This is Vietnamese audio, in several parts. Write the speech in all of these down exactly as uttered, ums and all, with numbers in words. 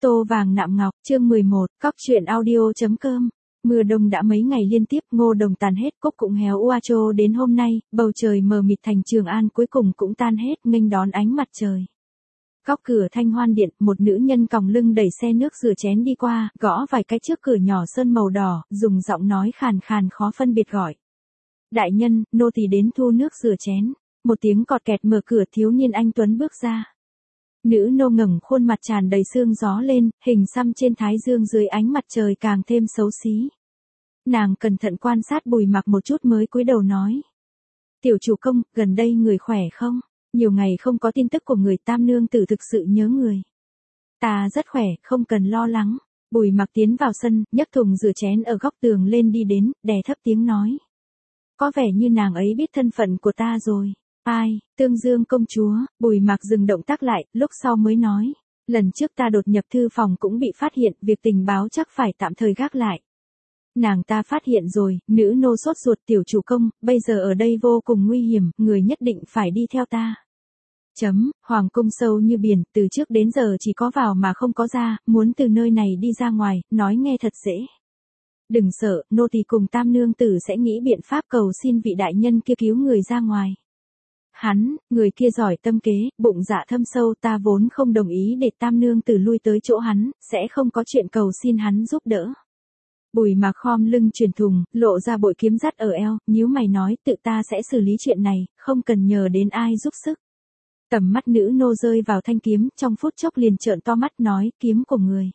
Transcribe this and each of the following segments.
Tô vàng nạm ngọc, chương mười một, cóc truyện audio.com. Mưa đông đã mấy ngày liên tiếp, ngô đồng tàn hết, cúc cũng héo ua trô đến hôm nay, bầu trời mờ mịt thành Trường An cuối cùng cũng tan hết, nghênh đón ánh mặt trời. Góc cửa Thanh Hoan Điện, một nữ nhân còng lưng đẩy xe nước rửa chén đi qua, gõ vài cái trước cửa nhỏ sơn màu đỏ, dùng giọng nói khàn khàn khó phân biệt gọi. Đại nhân, nô tỳ đến thu nước rửa chén. Một tiếng cọt kẹt mở cửa, thiếu niên anh tuấn bước ra. Nữ nô ngẩng khuôn mặt tràn đầy sương gió lên, hình xăm trên thái dương dưới ánh mặt trời càng thêm xấu xí. Nàng cẩn thận quan sát Bùi Mặc một chút mới cúi đầu nói. Tiểu chủ công, gần đây người khỏe không? Nhiều ngày không có tin tức của người, tam nương tử thực sự nhớ người. Ta rất khỏe, không cần lo lắng. Bùi Mặc tiến vào sân, nhấc thùng rửa chén ở góc tường lên đi đến, đè thấp tiếng nói. Có vẻ như nàng ấy biết thân phận của ta rồi. Ai, Tương Dương công chúa. Bùi Mặc dừng động tác lại, lúc sau mới nói. Lần trước ta đột nhập thư phòng cũng bị phát hiện, việc tình báo chắc phải tạm thời gác lại. Nàng ta phát hiện rồi, nữ nô sốt ruột, tiểu chủ công, bây giờ ở đây vô cùng nguy hiểm, người nhất định phải đi theo ta. Chấm, hoàng cung sâu như biển, từ trước đến giờ chỉ có vào mà không có ra, muốn từ nơi này đi ra ngoài, nói nghe thật dễ. Đừng sợ, nô tỳ cùng tam nương tử sẽ nghĩ biện pháp cầu xin vị đại nhân kia cứu người ra ngoài. Hắn, người kia giỏi tâm kế, bụng dạ thâm sâu, ta vốn không đồng ý để tam nương tử lui tới chỗ hắn, sẽ không có chuyện cầu xin hắn giúp đỡ. Bùi Mặc khom lưng truyền thùng, lộ ra bội kiếm dắt ở eo, nhíu mày nói, tự ta sẽ xử lý chuyện này, không cần nhờ đến ai giúp sức. Tầm mắt nữ nô rơi vào thanh kiếm, trong phút chốc liền trợn to mắt nói, kiếm của người.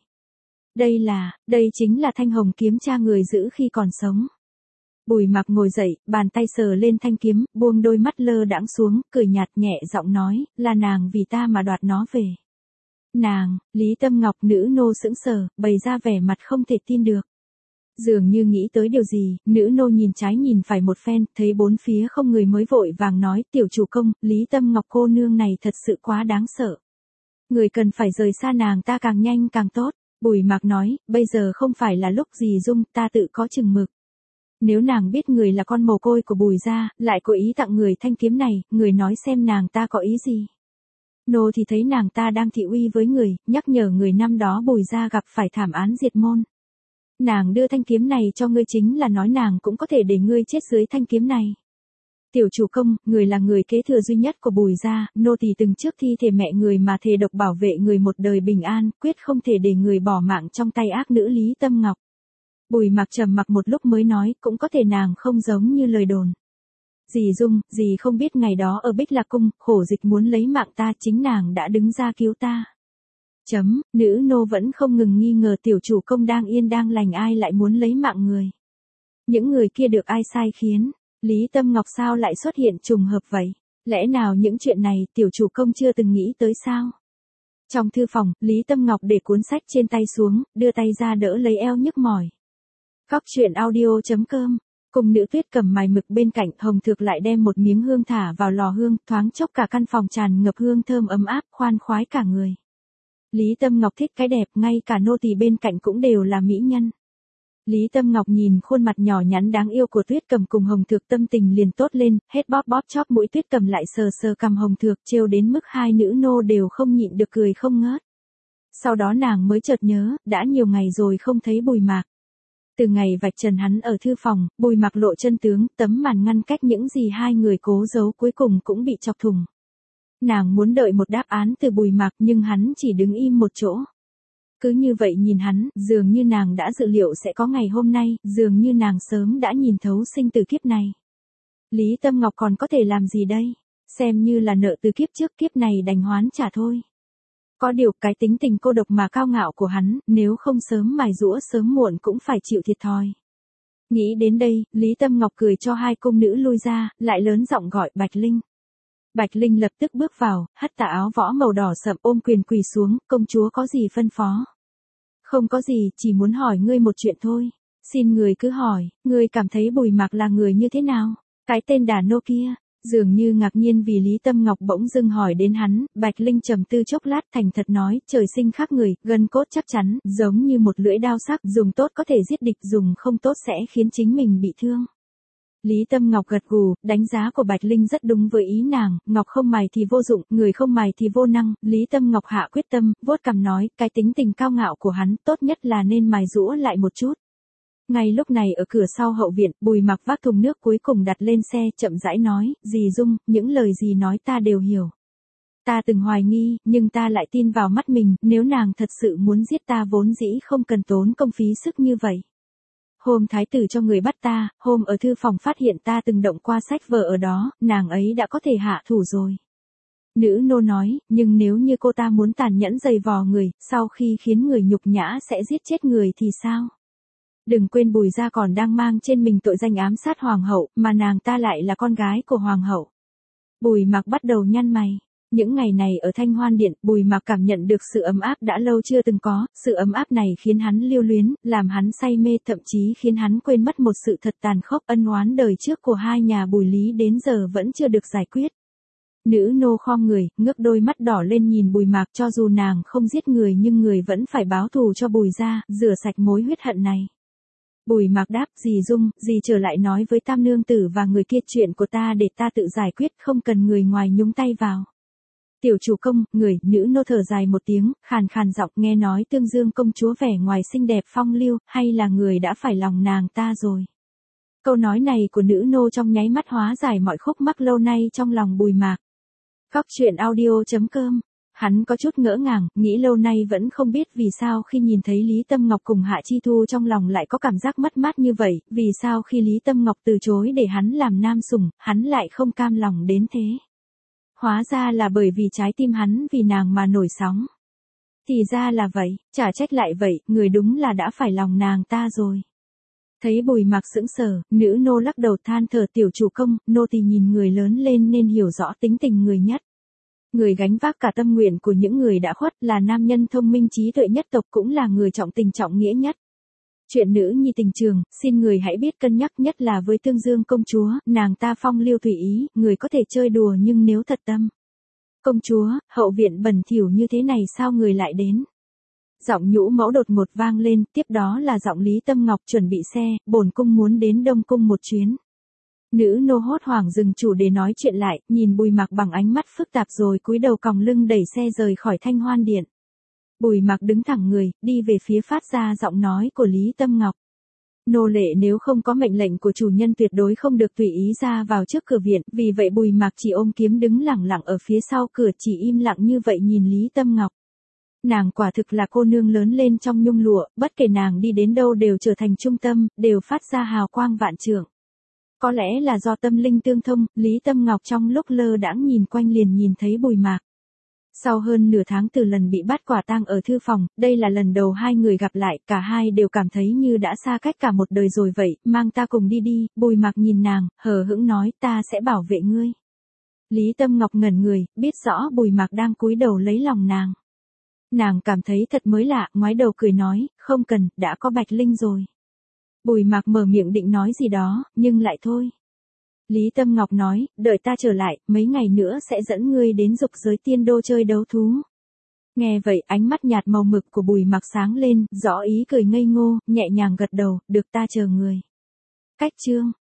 Đây là, đây chính là thanh hồng kiếm cha người giữ khi còn sống. Bùi Mặc ngồi dậy, bàn tay sờ lên thanh kiếm, buông đôi mắt lơ đãng xuống, cười nhạt nhẹ giọng nói, là nàng vì ta mà đoạt nó về. Nàng, Lý Tâm Ngọc. Nữ nô sững sờ, bày ra vẻ mặt không thể tin được. Dường như nghĩ tới điều gì, nữ nô nhìn trái nhìn phải một phen, thấy bốn phía không người mới vội vàng nói, tiểu chủ công, Lý Tâm Ngọc cô nương này thật sự quá đáng sợ. Người cần phải rời xa nàng ta càng nhanh càng tốt. Bùi Mặc nói, bây giờ không phải là lúc gì dung, ta tự có chừng mực. Nếu nàng biết người là con mồ côi của Bùi gia, lại cố ý tặng người thanh kiếm này, người nói xem nàng ta có ý gì. Nô thì thấy nàng ta đang thị uy với người, nhắc nhở người năm đó Bùi gia gặp phải thảm án diệt môn. Nàng đưa thanh kiếm này cho ngươi chính là nói nàng cũng có thể để ngươi chết dưới thanh kiếm này. Tiểu chủ công, người là người kế thừa duy nhất của Bùi gia, nô tỳ từng trước thi thể mẹ người mà thề độc bảo vệ người một đời bình an, quyết không thể để người bỏ mạng trong tay ác nữ Lý Tâm Ngọc. Bùi Mặc trầm mặc một lúc mới nói, cũng có thể nàng không giống như lời đồn. Dì Dung, dì không biết ngày đó ở Bích Lạc Cung, khổ dịch muốn lấy mạng ta, chính nàng đã đứng ra cứu ta. Chấm, nữ nô vẫn không ngừng nghi ngờ tiểu chủ công đang yên đang lành ai lại muốn lấy mạng người. Những người kia được ai sai khiến, Lý Tâm Ngọc sao lại xuất hiện trùng hợp vậy? Lẽ nào những chuyện này tiểu chủ công chưa từng nghĩ tới sao? Trong thư phòng, Lý Tâm Ngọc để cuốn sách trên tay xuống, đưa tay ra đỡ lấy eo nhức mỏi. Cóc truyện audio.com. Cùng nữ tuyết cầm mài mực bên cạnh, Hồng Thược lại đem một miếng hương thả vào lò hương, thoáng chốc cả căn phòng tràn ngập hương thơm ấm áp, khoan khoái cả người. Lý Tâm Ngọc thích cái đẹp, ngay cả nô tỳ bên cạnh cũng đều là mỹ nhân. Lý Tâm Ngọc nhìn khuôn mặt nhỏ nhắn đáng yêu của Tuyết Cầm cùng Hồng Thược, tâm tình liền tốt lên, hết bóp bóp chóp mũi Tuyết Cầm lại sờ sờ cằm Hồng Thược, trêu đến mức hai nữ nô đều không nhịn được cười không ngớt. Sau đó nàng mới chợt nhớ, đã nhiều ngày rồi không thấy Bùi Mặc. Từ ngày vạch trần hắn ở thư phòng, Bùi Mặc lộ chân tướng, tấm màn ngăn cách những gì hai người cố giấu cuối cùng cũng bị chọc thủng. Nàng muốn đợi một đáp án từ Bùi Mặc nhưng hắn chỉ đứng im một chỗ. Cứ như vậy nhìn hắn, dường như nàng đã dự liệu sẽ có ngày hôm nay, dường như nàng sớm đã nhìn thấu sinh tử kiếp này. Lý Tâm Ngọc còn có thể làm gì đây? Xem như là nợ từ kiếp trước, kiếp này đành hoán trả thôi. Có điều cái tính tình cô độc mà cao ngạo của hắn, nếu không sớm mài giũa sớm muộn cũng phải chịu thiệt thòi. Nghĩ đến đây, Lý Tâm Ngọc cười cho hai cung nữ lui ra, lại lớn giọng gọi Bạch Linh. Bạch Linh lập tức bước vào, hất tà áo võ màu đỏ sậm, ôm quyền quỳ xuống, công chúa có gì phân phó? Không có gì, chỉ muốn hỏi ngươi một chuyện thôi. Xin người cứ hỏi, ngươi cảm thấy Bùi Mặc là người như thế nào? Cái tên đả nô kia, dường như ngạc nhiên vì Lý Tâm Ngọc bỗng dưng hỏi đến hắn, Bạch Linh trầm tư chốc lát thành thật nói, trời sinh khác người, gân cốt chắc chắn, giống như một lưỡi đao sắc, dùng tốt có thể giết địch, dùng không tốt sẽ khiến chính mình bị thương. Lý Tâm Ngọc gật gù, đánh giá của Bạch Linh rất đúng với ý nàng, ngọc không mài thì vô dụng, người không mài thì vô năng, Lý Tâm Ngọc hạ quyết tâm, vuốt cằm nói, cái tính tình cao ngạo của hắn, tốt nhất là nên mài giũa lại một chút. Ngay lúc này ở cửa sau hậu viện, Bùi Mặc vác thùng nước cuối cùng đặt lên xe, chậm rãi nói, dì Dung, những lời dì nói ta đều hiểu. Ta từng hoài nghi, nhưng ta lại tin vào mắt mình, nếu nàng thật sự muốn giết ta vốn dĩ không cần tốn công phí sức như vậy. Hôm thái tử cho người bắt ta, hôm ở thư phòng phát hiện ta từng động qua sách vở ở đó, nàng ấy đã có thể hạ thủ rồi. Nữ nô nói, nhưng nếu như cô ta muốn tàn nhẫn giày vò người, sau khi khiến người nhục nhã sẽ giết chết người thì sao? Đừng quên Bùi gia còn đang mang trên mình tội danh ám sát hoàng hậu, mà nàng ta lại là con gái của hoàng hậu. Bùi Mặc bắt đầu nhăn mày. Những ngày này ở Thanh Hoan Điện, Bùi Mặc cảm nhận được sự ấm áp đã lâu chưa từng có, sự ấm áp này khiến hắn lưu luyến, làm hắn say mê, thậm chí khiến hắn quên mất một sự thật tàn khốc, ân oán đời trước của hai nhà Bùi Lý đến giờ vẫn chưa được giải quyết. Nữ nô khom người, ngước đôi mắt đỏ lên nhìn Bùi Mặc, cho dù nàng không giết người nhưng người vẫn phải báo thù cho Bùi gia, rửa sạch mối huyết hận này. Bùi Mặc đáp, dì Dung, dì trở lại nói với Tam Nương Tử và người kia chuyện của ta để ta tự giải quyết, không cần người ngoài nhúng tay vào. Tiểu chủ công, người, nữ nô thở dài một tiếng, khàn khàn giọng, nghe nói Tương Dương công chúa vẻ ngoài xinh đẹp phong lưu, hay là người đã phải lòng nàng ta rồi. Câu nói này của nữ nô trong nháy mắt hóa giải mọi khúc mắc lâu nay trong lòng Bùi Mặc. Cóc truyện audio chấm com. Hắn có chút ngỡ ngàng, nghĩ lâu nay vẫn không biết vì sao khi nhìn thấy Lý Tâm Ngọc cùng Hạ Chi Thu trong lòng lại có cảm giác mất mát như vậy, vì sao khi Lý Tâm Ngọc từ chối để hắn làm nam sủng, hắn lại không cam lòng đến thế. Hóa ra là bởi vì trái tim hắn vì nàng mà nổi sóng. Thì ra là vậy, chả trách lại vậy, người đúng là đã phải lòng nàng ta rồi. Thấy Bùi Mặc sững sờ, nữ nô lắc đầu than thở, tiểu chủ công, nô tỳ nhìn người lớn lên nên hiểu rõ tính tình người nhất. Người gánh vác cả tâm nguyện của những người đã khuất, là nam nhân thông minh trí tuệ nhất tộc, cũng là người trọng tình trọng nghĩa nhất. Chuyện nữ nhi tình trường, xin người hãy biết cân nhắc, nhất là với Tương Dương công chúa, nàng ta phong lưu tùy ý, người có thể chơi đùa nhưng nếu thật tâm. Công chúa, hậu viện bẩn thỉu như thế này sao người lại đến? Giọng nhũ mẫu đột ngột vang lên, tiếp đó là giọng Lý Tâm Ngọc, chuẩn bị xe, bổn cung muốn đến Đông cung một chuyến. Nữ nô hốt hoảng dừng chủ để nói chuyện lại, nhìn Bùi Mặc bằng ánh mắt phức tạp rồi cúi đầu còng lưng đẩy xe rời khỏi Thanh Hoan Điện. Bùi Mặc đứng thẳng người, đi về phía phát ra giọng nói của Lý Tâm Ngọc. Nô lệ nếu không có mệnh lệnh của chủ nhân tuyệt đối không được tùy ý ra vào trước cửa viện, vì vậy Bùi Mặc chỉ ôm kiếm đứng lẳng lặng ở phía sau cửa, chỉ im lặng như vậy nhìn Lý Tâm Ngọc. Nàng quả thực là cô nương lớn lên trong nhung lụa, bất kể nàng đi đến đâu đều trở thành trung tâm, đều phát ra hào quang vạn trượng. Có lẽ là do tâm linh tương thông, Lý Tâm Ngọc trong lúc lơ đãng nhìn quanh liền nhìn thấy Bùi Mặc. Sau hơn nửa tháng từ lần bị bắt quả tang ở thư phòng, đây là lần đầu hai người gặp lại, cả hai đều cảm thấy như đã xa cách cả một đời rồi vậy, mang ta cùng đi đi, Bùi Mặc nhìn nàng, hờ hững nói, ta sẽ bảo vệ ngươi. Lý Tâm Ngọc ngẩn người, biết rõ Bùi Mặc đang cúi đầu lấy lòng nàng. Nàng cảm thấy thật mới lạ, ngoái đầu cười nói, không cần, đã có Bạch Linh rồi. Bùi Mặc mở miệng định nói gì đó, nhưng lại thôi. Lý Tâm Ngọc nói, đợi ta trở lại, mấy ngày nữa sẽ dẫn ngươi đến dục giới tiên đô chơi đấu thú. Nghe vậy ánh mắt nhạt màu mực của Bùi Mặc sáng lên, rõ ý cười ngây ngô, nhẹ nhàng gật đầu, được ta chờ người. Cách chương.